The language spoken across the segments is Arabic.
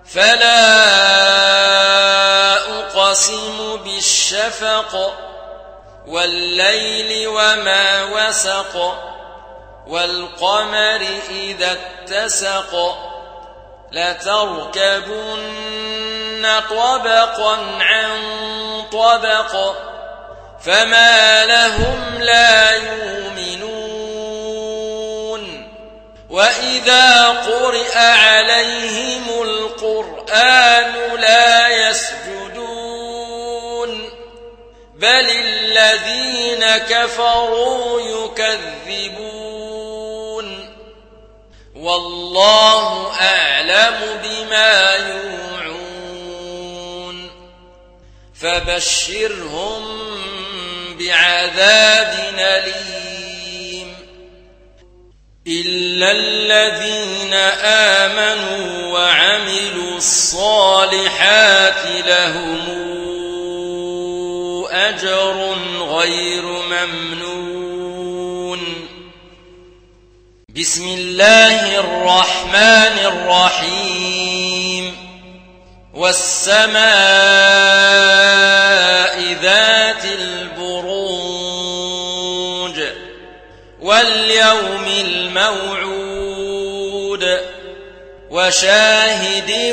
فلا أقسم بالشفق والليل وما وسق والقمر إذا اتسق لتركبن طبقا عن طبق فما لهم لا يؤمنون وإذا قرئ عليهم القرآن لا يسجدون بل الذين كفروا يكذبون والله أعلم بما يوعون فبشرهم بعذاب أليم إلا الذين آمنوا وعملوا الصالحات لهم أجر غير ممنون بسم الله الرحمن الرحيم والسماء ذات البروج واليوم الموعود وشاهد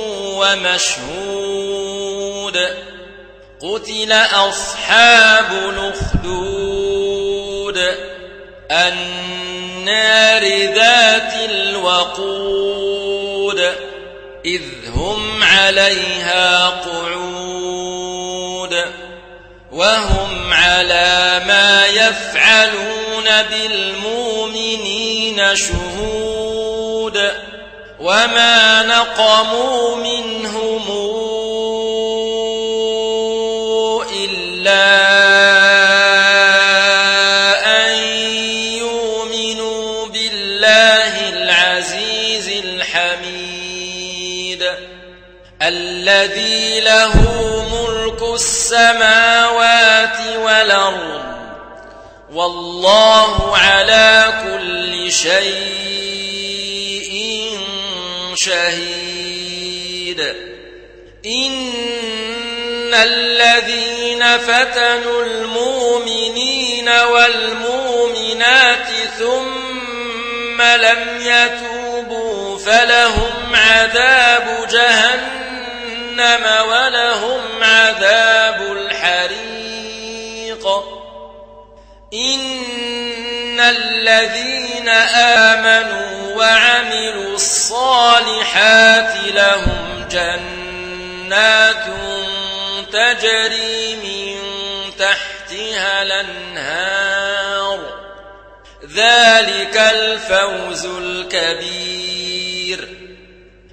ومشهود قتل أصحاب الأخدود النار ذات الوقود إذ هم عليها قعود وهم على ما يفعلون بالمؤمنين شهود وما نقموا منهم إلا أن يؤمنوا بالله العزيز الحميد الذي له ملك السماوات والأرض والله على كل شيء شهيد إن الذين فتنوا المؤمنين والمؤمنات ثم لم يتوبوا فلهم عذاب جهنم ولهم عذاب الحريق إن الذين آمنوا وعملوا الصالحات لهم جنات تجري من تحتها الأنهار ذلك الفوز الكبير